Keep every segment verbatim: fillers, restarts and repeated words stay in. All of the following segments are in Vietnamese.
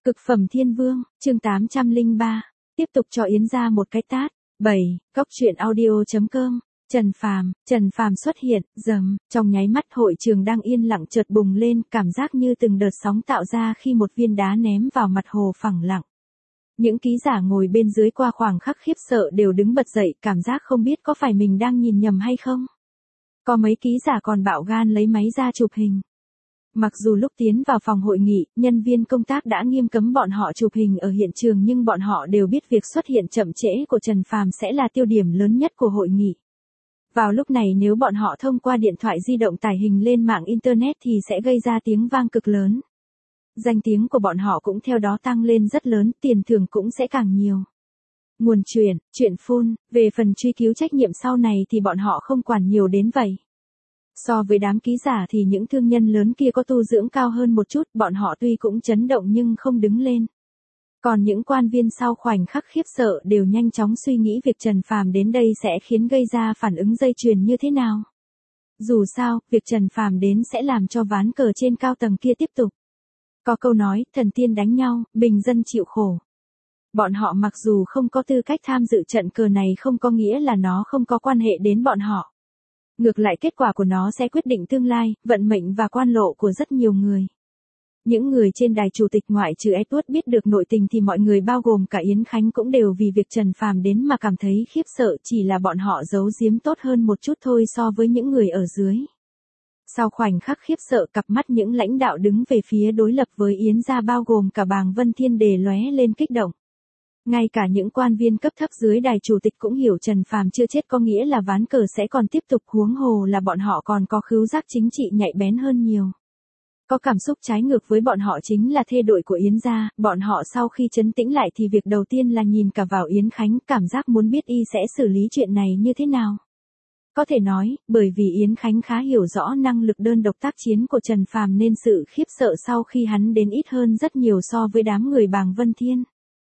Cực phẩm thiên vương, chương tám trăm lẻ ba, tiếp tục cho Yến gia một cái tát. bảy. Cóc truyện audio chấm com. Trần Phàm, Trần Phàm xuất hiện, rầm, trong nháy mắt hội trường đang yên lặng chợt bùng lên, cảm giác như từng đợt sóng tạo ra khi một viên đá ném vào mặt hồ phẳng lặng. Những ký giả ngồi bên dưới qua khoảng khắc khiếp sợ đều đứng bật dậy, cảm giác không biết có phải mình đang nhìn nhầm hay không. Có mấy ký giả còn bạo gan lấy máy ra chụp hình. Mặc dù lúc tiến vào phòng hội nghị, nhân viên công tác đã nghiêm cấm bọn họ chụp hình ở hiện trường, nhưng bọn họ đều biết việc xuất hiện chậm trễ của Trần Phàm sẽ là tiêu điểm lớn nhất của hội nghị. Vào lúc này nếu bọn họ thông qua điện thoại di động tải hình lên mạng Internet thì sẽ gây ra tiếng vang cực lớn. Danh tiếng của bọn họ cũng theo đó tăng lên rất lớn, tiền thưởng cũng sẽ càng nhiều. Nguồn truyền, chuyện phun, về phần truy cứu trách nhiệm sau này thì bọn họ không quản nhiều đến vậy. So với đám ký giả thì những thương nhân lớn kia có tu dưỡng cao hơn một chút, bọn họ tuy cũng chấn động nhưng không đứng lên. Còn những quan viên sau khoảnh khắc khiếp sợ đều nhanh chóng suy nghĩ việc Trần Phàm đến đây sẽ khiến gây ra phản ứng dây chuyền như thế nào. Dù sao, việc Trần Phàm đến sẽ làm cho ván cờ trên cao tầng kia tiếp tục. Có câu nói, thần tiên đánh nhau, bình dân chịu khổ. Bọn họ mặc dù không có tư cách tham dự trận cờ này không có nghĩa là nó không có quan hệ đến bọn họ. Ngược lại kết quả của nó sẽ quyết định tương lai, vận mệnh và quan lộ của rất nhiều người. Những người trên đài chủ tịch ngoại trừ Edward biết được nội tình thì mọi người bao gồm cả Yến Khánh cũng đều vì việc Trần Phàm đến mà cảm thấy khiếp sợ, chỉ là bọn họ giấu giếm tốt hơn một chút thôi so với những người ở dưới. Sau khoảnh khắc khiếp sợ, cặp mắt những lãnh đạo đứng về phía đối lập với Yến gia bao gồm cả Bàng Vân Thiên Đề lóe lên kích động. Ngay cả những quan viên cấp thấp dưới đài chủ tịch cũng hiểu Trần Phàm chưa chết có nghĩa là ván cờ sẽ còn tiếp tục, huống hồ là bọn họ còn có khứu giác chính trị nhạy bén hơn nhiều. Có cảm xúc trái ngược với bọn họ chính là thê đội của Yến gia, bọn họ sau khi trấn tĩnh lại thì việc đầu tiên là nhìn cả vào Yến Khánh, cảm giác muốn biết y sẽ xử lý chuyện này như thế nào. Có thể nói, bởi vì Yến Khánh khá hiểu rõ năng lực đơn độc tác chiến của Trần Phàm nên sự khiếp sợ sau khi hắn đến ít hơn rất nhiều so với đám người Bàng Vân Thiên.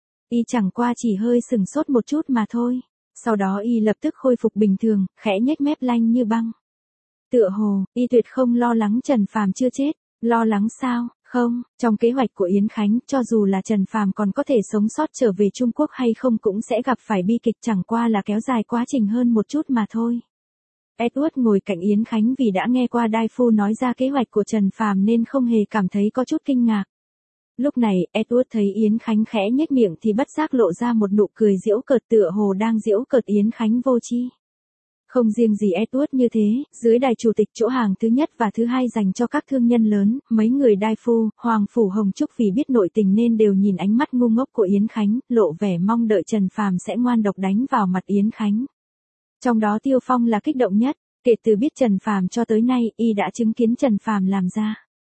Y chẳng qua chỉ hơi sừng sốt một chút mà thôi. Sau đó y lập tức khôi phục bình thường, khẽ nhếch mép lanh như băng. Tựa hồ, y tuyệt không lo lắng Trần Phàm chưa chết. Lo lắng sao? Không, trong kế hoạch của Yến Khánh, cho dù là Trần Phàm còn có thể sống sót trở về Trung Quốc hay không cũng sẽ gặp phải bi kịch, chẳng qua là kéo dài quá trình hơn một chút mà thôi. Edward ngồi cạnh Yến Khánh vì đã nghe qua Đai Phu nói ra kế hoạch của Trần Phàm nên không hề cảm thấy có chút kinh ngạc. Lúc này, Edward thấy Yến Khánh khẽ nhếch miệng thì bất giác lộ ra một nụ cười giễu cợt, tựa hồ đang giễu cợt Yến Khánh vô tri. Không riêng gì Edward như thế, dưới đài chủ tịch chỗ hàng thứ nhất và thứ hai dành cho các thương nhân lớn, mấy người Đai Phu, Hoàng Phủ Hồng Trúc vì biết nội tình nên đều nhìn ánh mắt ngu ngốc của Yến Khánh, lộ vẻ mong đợi Trần Phàm sẽ ngoan độc đánh vào mặt Yến Khánh. Trong đó Tiêu Phong là kích động nhất, kể từ biết Trần Phàm cho tới nay, y đã chứng kiến Trần Phàm làm ra.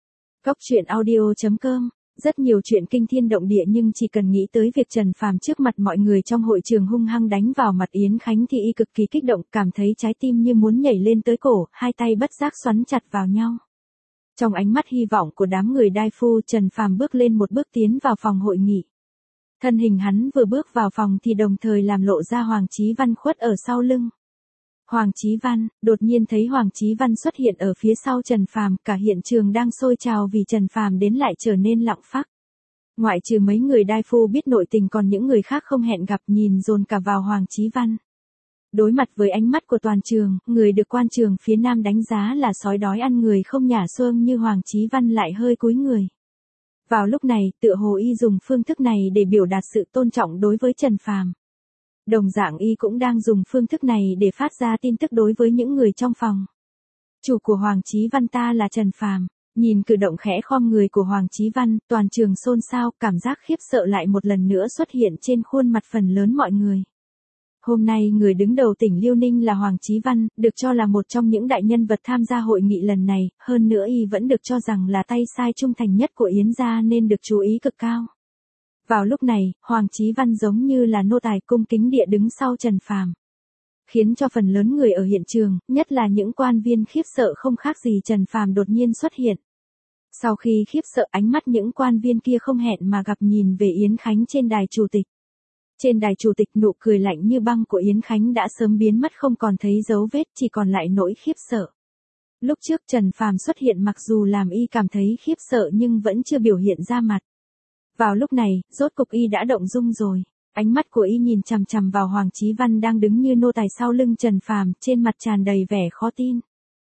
Cóc truyện audio chấm com. Rất nhiều chuyện kinh thiên động địa nhưng chỉ cần nghĩ tới việc Trần Phàm trước mặt mọi người trong hội trường hung hăng đánh vào mặt Yến Khánh thì y cực kỳ kích động, cảm thấy trái tim như muốn nhảy lên tới cổ, hai tay bất giác xoắn chặt vào nhau. Trong ánh mắt hy vọng của đám người Đai Phu, Trần Phàm bước lên một bước tiến vào phòng hội nghị. Thân hình hắn vừa bước vào phòng thì đồng thời làm lộ ra Hoàng Chí Văn khuất ở sau lưng. Hoàng Chí Văn, đột nhiên thấy Hoàng Chí Văn xuất hiện ở phía sau Trần Phàm, cả hiện trường đang sôi trào vì Trần Phàm đến lại trở nên lặng phắc. Ngoại trừ mấy người Đai Phu biết nội tình còn những người khác không hẹn gặp nhìn dồn cả vào Hoàng Chí Văn. Đối mặt với ánh mắt của toàn trường, người được quan trường phía Nam đánh giá là sói đói ăn người không nhả xương như Hoàng Chí Văn lại hơi cúi người. Vào lúc này, tựa hồ y dùng phương thức này để biểu đạt sự tôn trọng đối với Trần Phàm. Đồng dạng y cũng đang dùng phương thức này để phát ra tin tức đối với những người trong phòng. Chủ của Hoàng Chí Văn ta là Trần Phàm. Nhìn cử động khẽ khom người của Hoàng Chí Văn, toàn trường xôn xao, cảm giác khiếp sợ lại một lần nữa xuất hiện trên khuôn mặt phần lớn mọi người. Hôm nay người đứng đầu tỉnh Liêu Ninh là Hoàng Chí Văn, được cho là một trong những đại nhân vật tham gia hội nghị lần này, hơn nữa y vẫn được cho rằng là tay sai trung thành nhất của Yến gia nên được chú ý cực cao. Vào lúc này, Hoàng Chí Văn giống như là nô tài cung kính địa đứng sau Trần Phàm, khiến cho phần lớn người ở hiện trường, nhất là những quan viên khiếp sợ không khác gì Trần Phàm đột nhiên xuất hiện. Sau khi khiếp sợ, ánh mắt những quan viên kia không hẹn mà gặp nhìn về Yến Khánh trên đài chủ tịch. Trên đài chủ tịch nụ cười lạnh như băng của Yến Khánh đã sớm biến mất không còn thấy dấu vết, chỉ còn lại nỗi khiếp sợ. Lúc trước Trần Phàm xuất hiện mặc dù làm y cảm thấy khiếp sợ nhưng vẫn chưa biểu hiện ra mặt. Vào lúc này, rốt cục y đã động dung rồi. Ánh mắt của y nhìn chằm chằm vào Hoàng Chí Văn đang đứng như nô tài sau lưng Trần Phàm, trên mặt tràn đầy vẻ khó tin.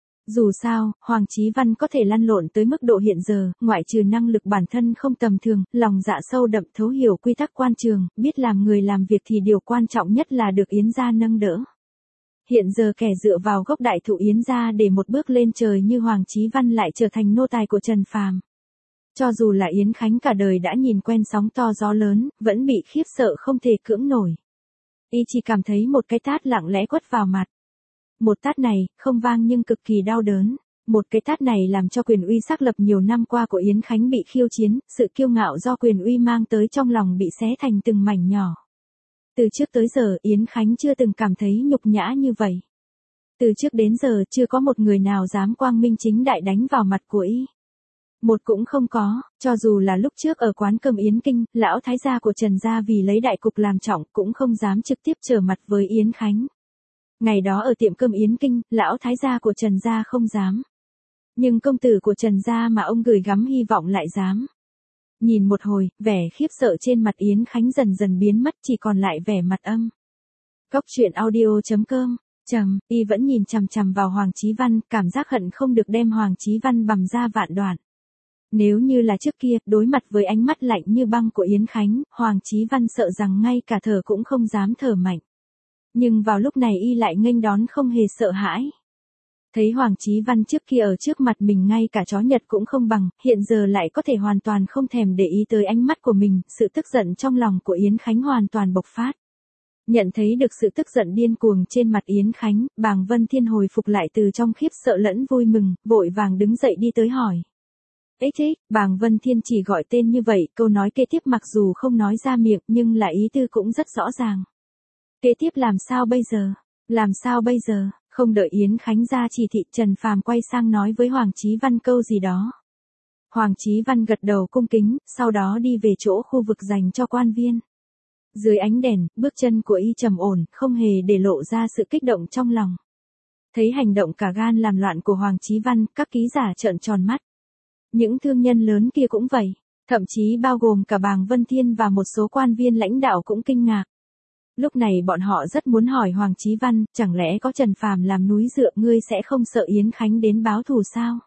Dù sao, Hoàng Chí Văn có thể lăn lộn tới mức độ hiện giờ, ngoại trừ năng lực bản thân không tầm thường, lòng dạ sâu đậm thấu hiểu quy tắc quan trường, biết làm người làm việc thì điều quan trọng nhất là được Yến gia nâng đỡ. Hiện giờ kẻ dựa vào gốc đại thụ Yến gia để một bước lên trời như Hoàng Chí Văn lại trở thành nô tài của Trần Phàm. Cho dù là Yến Khánh cả đời đã nhìn quen sóng to gió lớn, vẫn bị khiếp sợ không thể cưỡng nổi. Y chỉ cảm thấy một cái tát lặng lẽ quất vào mặt. Một tát này, không vang nhưng cực kỳ đau đớn. Một cái tát này làm cho quyền uy xác lập nhiều năm qua của Yến Khánh bị khiêu chiến, sự kiêu ngạo do quyền uy mang tới trong lòng bị xé thành từng mảnh nhỏ. Từ trước tới giờ Yến Khánh chưa từng cảm thấy nhục nhã như vậy. Từ trước đến giờ chưa có một người nào dám quang minh chính đại đánh vào mặt của y. Một cũng không có, cho dù là lúc trước ở quán cơm Yến Kinh, lão thái gia của Trần gia vì lấy đại cục làm trọng cũng không dám trực tiếp trở mặt với Yến Khánh. Ngày đó ở tiệm cơm Yến Kinh, lão thái gia của Trần gia không dám. Nhưng công tử của Trần gia mà ông gửi gắm hy vọng lại dám. Nhìn một hồi, vẻ khiếp sợ trên mặt Yến Khánh dần dần biến mất, chỉ còn lại vẻ mặt âm. Cốc truyện audio chấm com, trầm, y vẫn nhìn chằm chằm vào Hoàng Chí Văn, cảm giác hận không được đem Hoàng Chí Văn bằm ra vạn đoạn. Nếu như là trước kia, đối mặt với ánh mắt lạnh như băng của Yến Khánh, Hoàng Chí Văn sợ rằng ngay cả thở cũng không dám thở mạnh. Nhưng vào lúc này y lại nghênh đón không hề sợ hãi. Thấy Hoàng Chí Văn trước kia ở trước mặt mình ngay cả chó Nhật cũng không bằng, hiện giờ lại có thể hoàn toàn không thèm để ý tới ánh mắt của mình, sự tức giận trong lòng của Yến Khánh hoàn toàn bộc phát. Nhận thấy được sự tức giận điên cuồng trên mặt Yến Khánh, Bàng Vân Thiên hồi phục lại từ trong khiếp sợ lẫn vui mừng, vội vàng đứng dậy đi tới hỏi. Ích ích, Bàng Vân Thiên chỉ gọi tên như vậy, câu nói kế tiếp mặc dù không nói ra miệng nhưng là ý tư cũng rất rõ ràng. Kế tiếp làm sao bây giờ? Làm sao bây giờ? Không đợi Yến Khánh ra chỉ thị, Trần Phàm quay sang nói với Hoàng Chí Văn câu gì đó. Hoàng Chí Văn gật đầu cung kính, sau đó đi về chỗ khu vực dành cho quan viên. Dưới ánh đèn, bước chân của y trầm ổn, không hề để lộ ra sự kích động trong lòng. Thấy hành động cả gan làm loạn của Hoàng Chí Văn, các ký giả trợn tròn mắt. Những thương nhân lớn kia cũng vậy, thậm chí bao gồm cả Bàng Vân Thiên và một số quan viên lãnh đạo cũng kinh ngạc. Lúc này bọn họ rất muốn hỏi Hoàng Chí Văn, chẳng lẽ có Trần Phàm làm núi dựa ngươi sẽ không sợ Yến Khánh đến báo thù sao?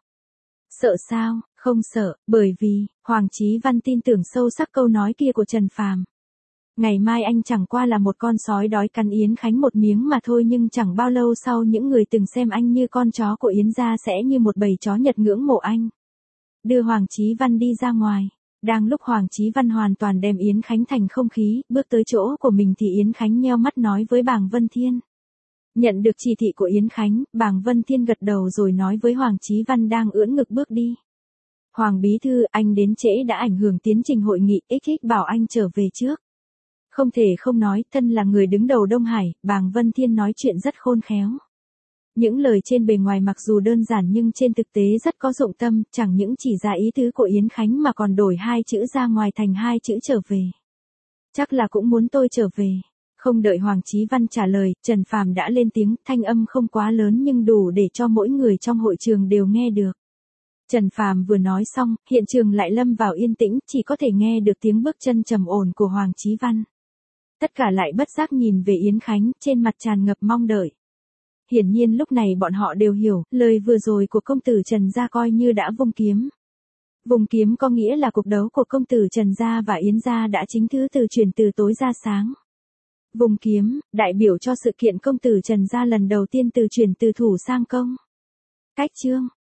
Sợ sao? Không sợ, bởi vì, Hoàng Chí Văn tin tưởng sâu sắc câu nói kia của Trần Phàm. Ngày mai anh chẳng qua là một con sói đói cắn Yến Khánh một miếng mà thôi, nhưng chẳng bao lâu sau những người từng xem anh như con chó của Yến gia sẽ như một bầy chó Nhật ngưỡng mộ anh. Đưa Hoàng Chí Văn đi ra ngoài. Đang lúc Hoàng Chí Văn hoàn toàn đem Yến Khánh thành không khí, bước tới chỗ của mình thì Yến Khánh nheo mắt nói với Bàng Vân Thiên. Nhận được chỉ thị của Yến Khánh, Bàng Vân Thiên gật đầu rồi nói với Hoàng Chí Văn đang ưỡn ngực bước đi. Hoàng Bí Thư, anh đến trễ đã ảnh hưởng tiến trình hội nghị, ích ích bảo anh trở về trước. Không thể không nói, thân là người đứng đầu Đông Hải, Bàng Vân Thiên nói chuyện rất khôn khéo. Những lời trên bề ngoài mặc dù đơn giản nhưng trên thực tế rất có dụng tâm, chẳng những chỉ ra ý tứ của Yến Khánh mà còn đổi hai chữ ra ngoài thành hai chữ trở về. Chắc là cũng muốn tôi trở về. Không đợi Hoàng Chí Văn trả lời, Trần Phàm đã lên tiếng, thanh âm không quá lớn nhưng đủ để cho mỗi người trong hội trường đều nghe được. Trần Phàm vừa nói xong, hiện trường lại lâm vào yên tĩnh, chỉ có thể nghe được tiếng bước chân trầm ổn của Hoàng Chí Văn. Tất cả lại bất giác nhìn về Yến Khánh, trên mặt tràn ngập mong đợi. Hiển nhiên lúc này bọn họ đều hiểu, lời vừa rồi của công tử Trần gia coi như đã vung kiếm. Vùng kiếm có nghĩa là cuộc đấu của công tử Trần gia và Yến gia đã chính thứ từ chuyển từ tối ra sáng. Vùng kiếm, đại biểu cho sự kiện công tử Trần gia lần đầu tiên từ chuyển từ thủ sang công. Cách chương